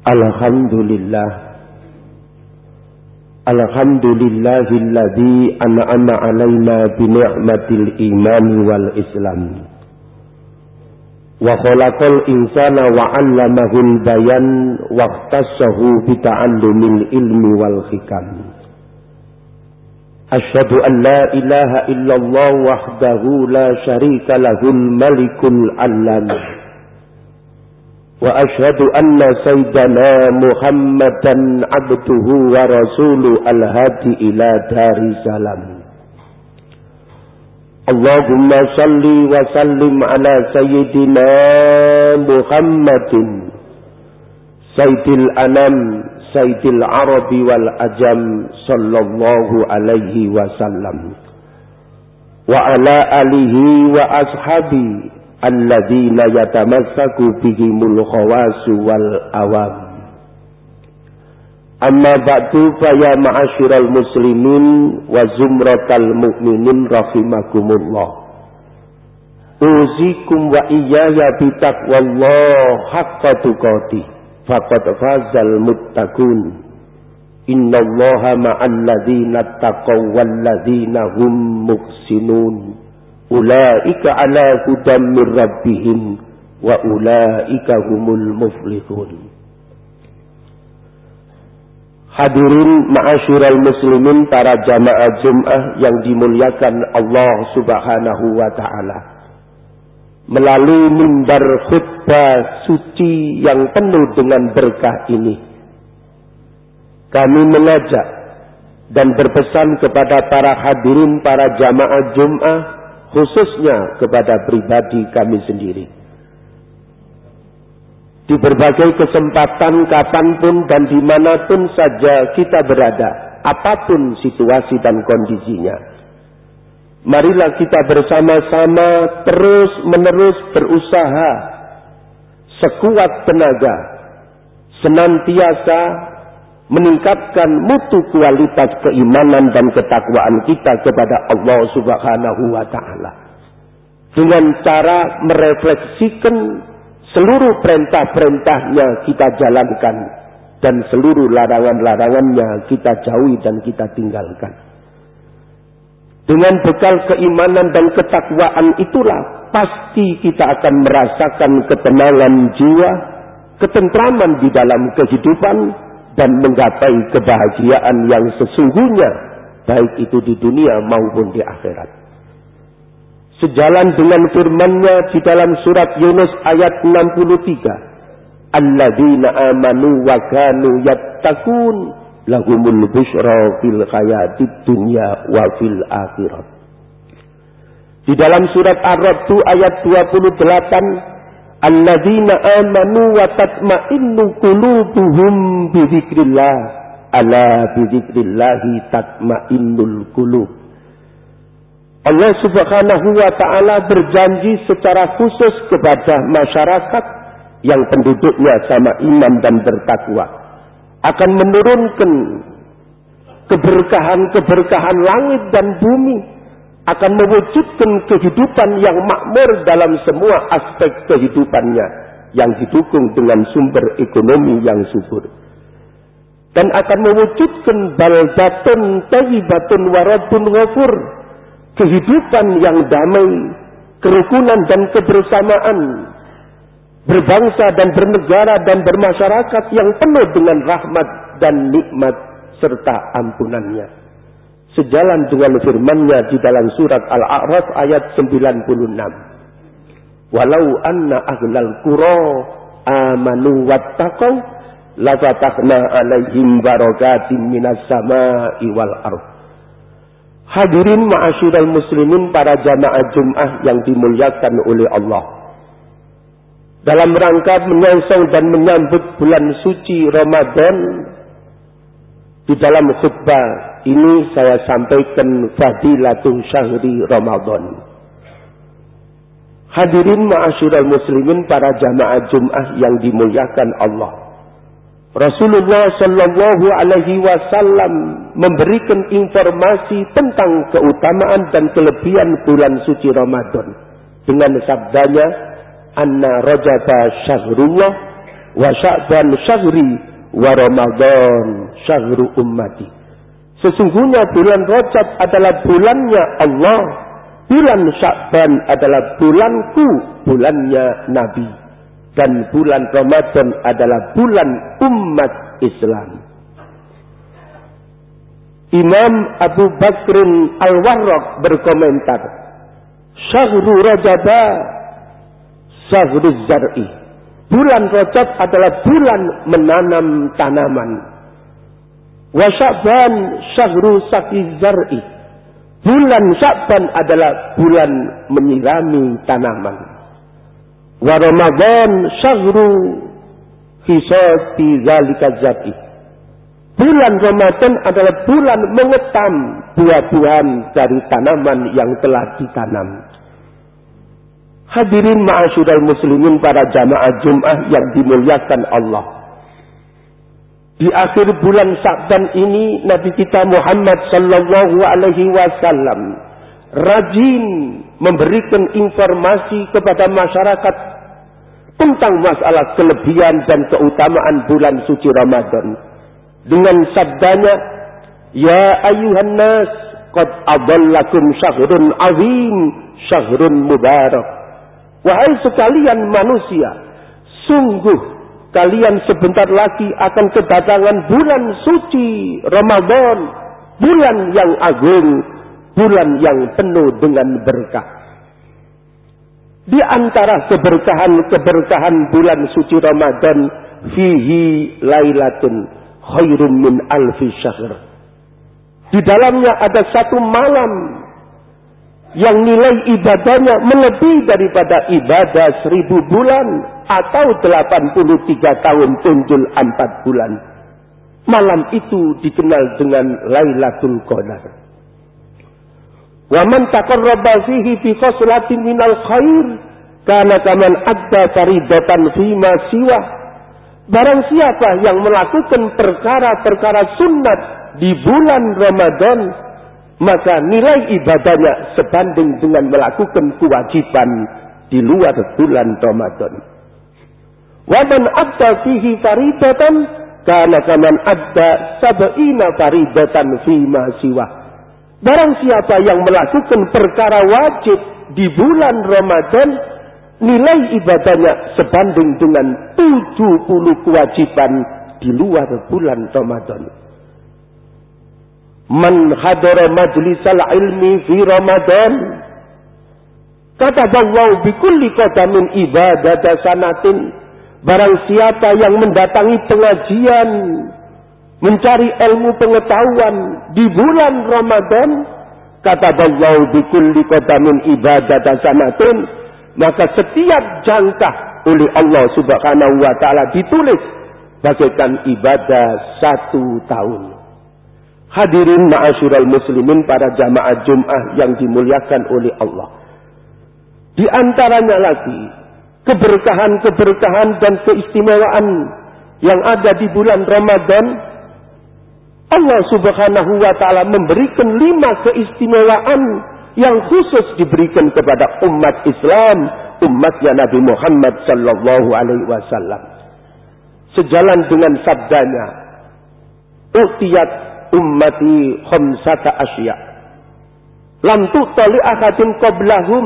Alhamdulillah. Alhamdulillahilladzi an'ama 'alaina bi ni'matil iman wal islam. Wa khalaqal insana wa 'allamahul bayan wa ikhtassahu bi ta'allumil ilmi wal hikam. Asyhadu an la ilaha illallah wahdahu la syarika lahul malikul alam. Wa asyhadu anna sayyidana Muhammadan abduhu wa rasuluhu al-hadi ila daris salam. Allahumma salli wa sallim ala sayyidina Muhammadin sayyidil anam sayyidil arabi wal ajam sallallahu alaihi wasallam wa ala alihi wa ashabi alladzina yatamassaku bihimul khawasu wal awam. Amma ba'du fa ya ma'asyiral muslimin wa zumratal mu'minin rahimakumullah. Uzikum wa iyaya bitaqwallah haqqa tuqatih faqad fazal muttaqun. Innallaha ma'al ladzina taqaw wal ladzina hum muhsinun. Ulaika ala hudam min rabbihim wa ulaika humul muflihun. Hadirin ma'asyiral muslimin, para jamaah Jumat yang dimuliakan Allah Subhanahu wa taala. Melalui mimbar khutbah suci yang penuh dengan berkah ini, kami mengajak dan berpesan kepada para hadirin, para jamaah Jumat, khususnya kepada pribadi kami sendiri. Di berbagai kesempatan, kapanpun dan dimanapun saja kita berada, apapun situasi dan kondisinya, marilah kita bersama-sama terus-menerus berusaha sekuat tenaga, senantiasa meningkatkan mutu kualitas keimanan dan ketakwaan kita kepada Allah Subhanahu wa taala dengan cara merefleksikan seluruh perintah-perintahnya kita jalankan dan seluruh larangan-larangannya kita jauhi dan kita tinggalkan. Dengan bekal keimanan dan ketakwaan itulah pasti kita akan merasakan ketenangan jiwa, ketentraman di dalam kehidupan, dan menggapai kebahagiaan yang sesungguhnya, baik itu di dunia maupun di akhirat. Sejalan dengan firman-Nya di dalam surat Yunus ayat 63, alladzina amanu wa kanu yattaqun lahumul busyra fil hayatid dunya wa fil akhirat. Di dalam surat Ar-Ra'd ayat 28, alladzina amanu wa tatma'innu qulubuhum bi dzikrillah ala bi dzikrillahi tatma'innul qulub. Allah Subhanahu wa taala berjanji secara khusus kepada masyarakat yang penduduknya sama iman dan bertakwa akan menurunkan keberkahan-keberkahan langit dan bumi, akan mewujudkan kehidupan yang makmur dalam semua aspek kehidupannya yang didukung dengan sumber ekonomi yang subur, dan akan mewujudkan baldatun thayyibatun wa rabbun ghafur, kehidupan yang damai, kerukunan dan kebersamaan, berbangsa dan bernegara dan bermasyarakat yang penuh dengan rahmat dan nikmat serta ampunannya. Sejalan dengan firman-Nya di dalam surat Al-A'raf ayat 96. Walau anna ahlal qura amanu wattaqau lafatahna alaihim barakatim minas samai wal ardh. Hadirin ma'asyiral muslimin, para jamaah Jumat yang dimuliakan oleh Allah. Dalam rangka menyongsong dan menyambut bulan suci Ramadan, di dalam khutbah ini saya sampaikan fadilatul syahri Ramadan. Hadirin ma'asyiral muslimin, para jamaah Jumat yang dimuliakan Allah. Rasulullah sallallahu alaihi wasallam memberikan informasi tentang keutamaan dan kelebihan bulan suci Ramadan dengan sabdanya, anna rajaba syahrullah wa Sya'ban syahri wa Ramadan syahru ummati. Sesungguhnya bulan Rajab adalah bulannya Allah, bulan Sya'ban adalah bulanku, bulannya Nabi, dan bulan Ramadan adalah bulan umat Islam. Imam Abu Bakrin Al-Warraq berkomentar, Syahru Rajaba Syahru Zar'i. Bulan Rajab adalah bulan menanam tanaman. Wa Sya'ban Syahru Saqi Zar'i. Bulan Sya'ban adalah bulan menyirami tanaman. Wa Ramadan Syahru Hisati Zalika Zar'i. Bulan Ramadan adalah bulan mengetam buah-buahan dari tanaman yang telah ditanam. Hadirin ma'asyiral muslimin, para jamaah Jumat yang dimuliakan Allah. Di akhir bulan Sya'ban ini Nabi kita Muhammad sallallahu alaihi wasallam rajin memberikan informasi kepada masyarakat tentang masalah kelebihan dan keutamaan bulan suci Ramadan. Dengan sabdanya, ya ayuhan nas, qad adallakum syahrun azim, syahrun mubarak. Wahai sekalian manusia, sungguh kalian sebentar lagi akan kedatangan bulan suci Ramadan, bulan yang agung, bulan yang penuh dengan berkah. Di antara keberkahan bulan suci Ramadan, fihi lailatun khairum min alfi syahr. Di dalamnya ada satu malam yang nilai ibadahnya melebihi daripada ibadah 1000 bulan atau 83 tahun tunjul 4 bulan. Malam itu dikenal dengan Lailatul Qadar. Wa man taqarraba fihi bi khoslatin minal khair kana kaman adda faridatan fima siwa. Barang siapa yang melakukan perkara-perkara sunnat di bulan Ramadan, maka nilai ibadahnya sebanding dengan melakukan kewajiban di luar bulan Ramadan. Wa man adda fihi faridatan kana kaman adda sab'ina faridatan fima siwa. Barang siapa yang melakukan perkara wajib di bulan Ramadan, nilai ibadahnya sebanding dengan 70 kewajiban di luar bulan Ramadan. Man hadara majlisal ilmi fi Ramadan, kataballahu bi kulli qadamin ibadata sanatin. Barang siapa yang mendatangi pengajian, mencari ilmu pengetahuan di bulan Ramadan, kataballahu bi kulli qadamin ibadata sanatin, maka setiap jangkah oleh Allah Subhanahu wa taala ditulis bagaikan ibadah 1 tahun. Hadirin ma'asyiral muslimin, para jamaah Jumat yang dimuliakan oleh Allah. Di antaranya lagi keberkahan-keberkahan dan keistimewaan yang ada di bulan Ramadan, Allah Subhanahu wa taala memberikan 5 keistimewaan yang khusus diberikan kepada umat Islam, umatnya Nabi Muhammad sallallahu alaihi wasallam. Sejalan dengan sabdanya, "Utiyat ummati khamsata asya lam tu'tali ahadin qablahum."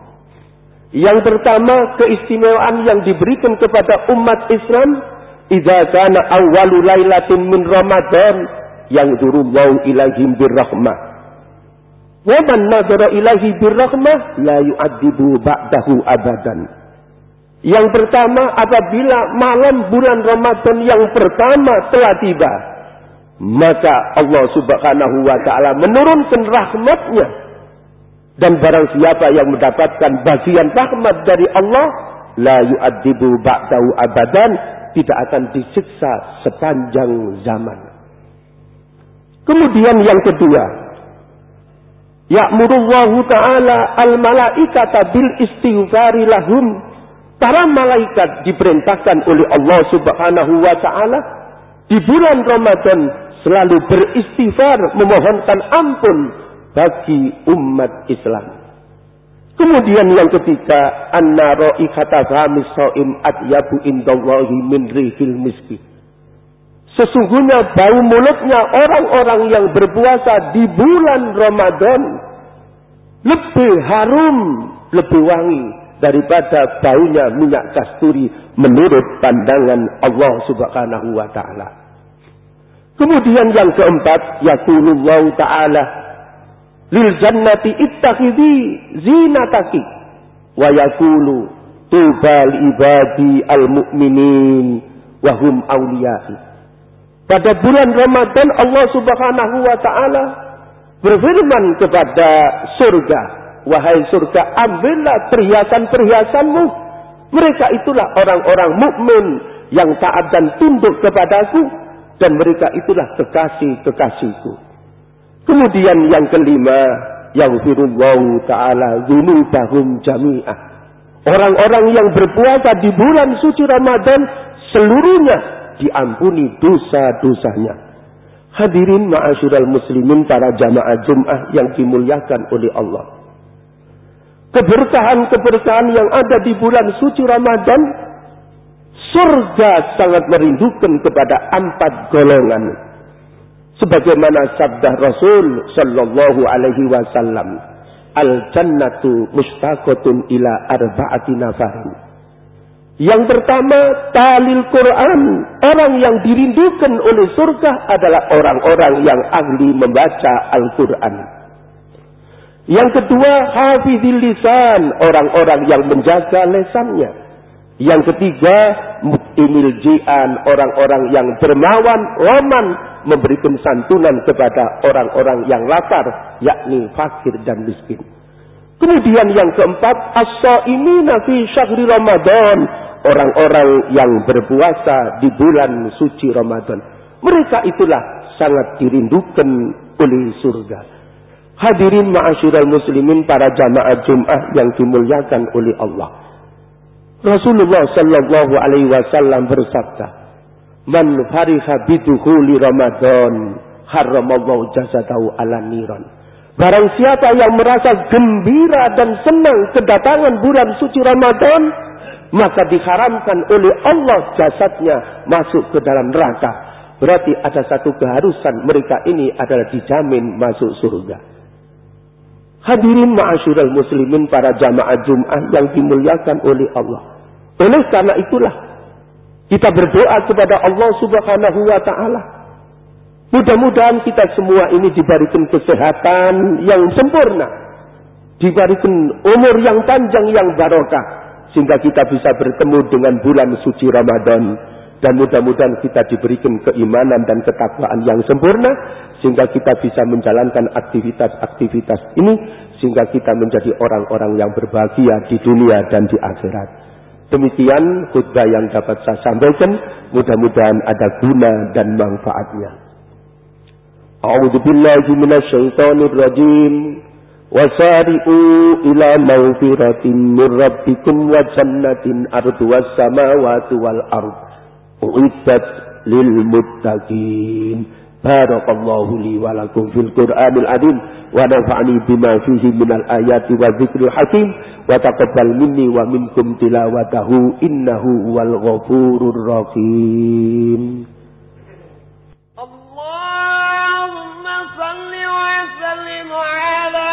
Yang pertama, keistimewaan yang diberikan kepada umat Islam, idza kana awwalu lailatin min Ramadan yanzurullahu ilaihim birrahmah. Wa man nadhara ilaihi birrahmah la yu'adzibu ba'dahu abadan. Yang pertama, apabila malam bulan Ramadan yang pertama telah tiba, maka Allah Subhanahu wa taala menurunkan rahmatnya, dan barang siapa yang mendapatkan bagian rahmat dari Allah, la yu'adzibu ba'dahu abadan, tidak akan disiksa sepanjang zaman. Kemudian yang kedua, ya'murullahu ta'ala al-malaikata bil istighfari lahum. Para malaikat diperintahkan oleh Allah Subhanahu wa taala di bulan Ramadan selalu beristighfar, memohonkan ampun bagi umat Islam. Kemudian yang ketiga, anna ra'iqata famis shaim atyabu indallahi min rihil miski. Sesungguhnya bau mulutnya orang-orang yang berpuasa di bulan Ramadan lebih harum, lebih wangi daripada baunya minyak kasturi menurut pandangan Allah Subhanahu wa taala. Kemudian yang keempat, yaqulullahu ta'ala lil jannati ittakhidhi zinataki wa yaqulu tubal ibadi al mu'minin wa hum awliya'i. Pada bulan Ramadan Allah Subhanahu wa taala berfirman kepada surga, wahai surga, ambillah perhiasan-perhiasanmu. Mereka itulah orang-orang mukmin yang taat dan tunduk kepadaku, dan mereka itulah kekasih-kekasihku. Kemudian yang kelima, yaghfirullahu ta'ala dzunubahum jami'ah. Orang-orang yang berpuasa di bulan suci Ramadan seluruhnya diampuni dosa-dosanya. Hadirin ma'asyiral muslimin, para jamaah Jumat yang dimuliakan oleh Allah. Keberkahan-keberkahan yang ada di bulan suci Ramadan, surga sangat merindukan kepada 4 golongan. Sebagaimana sabda Rasul sallallahu alaihi wasallam, al-jannatu mustaqatun ila arba'ati nafarin. Yang pertama, talil Quran. Orang yang dirindukan oleh surga adalah orang-orang yang ahli membaca Al-Quran. Yang kedua, hafizil lisan. Orang-orang yang menjaga lesannya. Yang ketiga, mut'imil ji'an. Orang-orang yang dermawan, roman, memberikan santunan kepada orang-orang yang lapar, yakni fakir dan miskin. Kemudian yang keempat, as-shaimina fi syahri Ramadan. Orang-orang yang berpuasa di bulan suci Ramadan. Mereka itulah sangat dirindukan oleh surga. Hadirin ma'asyiral muslimin, para jamaah Jumat yang dimuliakan oleh Allah. Rasulullah sallallahu alaihi wasallam bersabda, "Man fariha bidukhuli Ramadan, haramallahu jasadahu 'alan niran." Barang siapa yang merasa gembira dan senang kedatangan bulan suci Ramadan, maka diharamkan oleh Allah jasadnya masuk ke dalam neraka. Berarti ada satu keharusan, mereka ini adalah dijamin masuk surga. Hadirin ma'asyiral muslimin, para jamaah Jumat yang dimuliakan oleh Allah. Oleh karena itulah kita berdoa kepada Allah Subhanahu wa taala. Mudah-mudahan kita semua ini diberikan kesehatan yang sempurna, diberikan umur yang panjang yang barokah, sehingga kita bisa bertemu dengan bulan suci Ramadan. Dan mudah-mudahan kita diberikan keimanan dan ketakwaan yang sempurna, sehingga kita bisa menjalankan aktivitas-aktivitas ini, sehingga kita menjadi orang-orang yang berbahagia di dunia dan di akhirat. Demikian khutbah yang dapat saya sampaikan, mudah-mudahan ada guna dan manfaatnya. A'udzu billahi minasyaitonir rajim. Wasari'u ila maghfiratin min rabbikum wa jannatin arduwas samawati wal ard uiddat lil muttaqin. Barakallahu li wa lakum fil Qur'anil azim wa nafa'ani bima fihi minal ayati wa dzikril hakim wa taqabbal minni wa minkum tilawatahu innahu wal ghafurur rahim. Allahumma salli wa sallim ala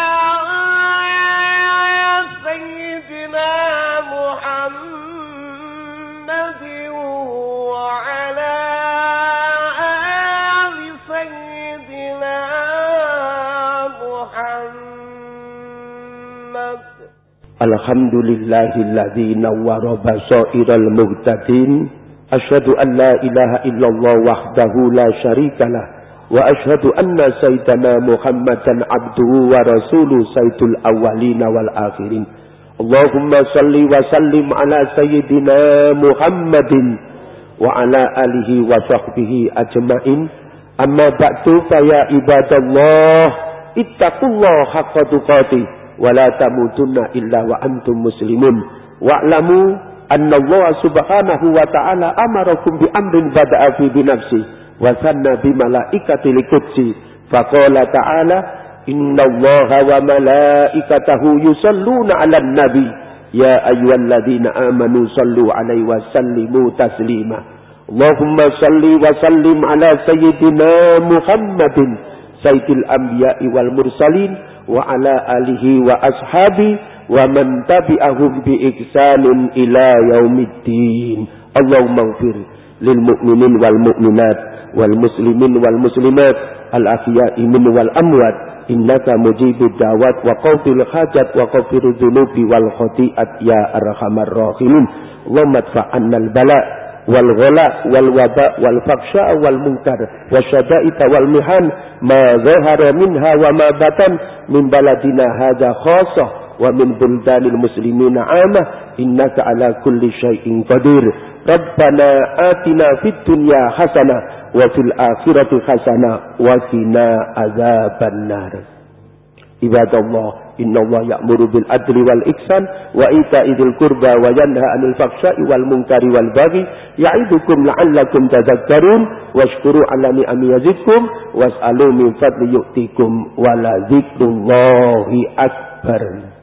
Alhamdulillahilladzi nawwara basairal muhtadin. Asyhadu an la ilaha illallah wahdahu la syarikalah wa asyhadu anna sayyidana Muhammadan abduhu wa rasuluhu sayyidul awwalin wal akhirin. Allahumma salli wa sallim ala sayyidina Muhammadin wa ala alihi wa sahbihi ajma'in. Amma ba'du fa ya ibadallah ittaqullaha haqqa tuqatih wa la tamutunna illa wa antum muslimun. Wa'lamu anna Allah subhanahu wa ta'ala amarakum bi amrin bada'a fi bi nafsi wa sanna bi malaikati liqudsi. Faqala ta'ala Innallaha wa malaikatahu yusalluna 'alan nabi. Ya ayyuhalladzina amanu sallu 'alaihi wa sallimu taslima. Allahumma salli wa sallim ala sayyidina Muhammadin sayyidil anbiya'i wal mursalin wa ala alihi wa ashabi wa man tabi'ahum bi ihsanin ila yaumiddin. Allahumma ighfir lil mu'minin wal mu'minat wal muslimin wal muslimat al ahya'i min wal amwat innaka mujibud da'wat wa qadil hajat wa ghafirudz dzunubi wal khati'at ya arhamar rahimin. Allahumma adfa'anna al bala' wal ghala wal waba wal faksha wal munkar wasyada'ita wal mihan ma zahara minha wa ma batan min baladina hadza khassah wa min buldanil muslimina 'amah innaka ala kulli syai'in qadir. Rabbana atina fid dunya hasanah wa fil akhirati hasanah wa qina azabannar. Ibadallah, innallaha ya'muru bil adli wal ihsan wa ita'i dzil qurba wa yanha 'anil fahsya'i wal munkari wal baghi ya'idukum la'allakum tadhakkarun washkuru 'ala ni'ami yazidkum was'alu min fadli yu'tikum wa la dzikrullahi akbar.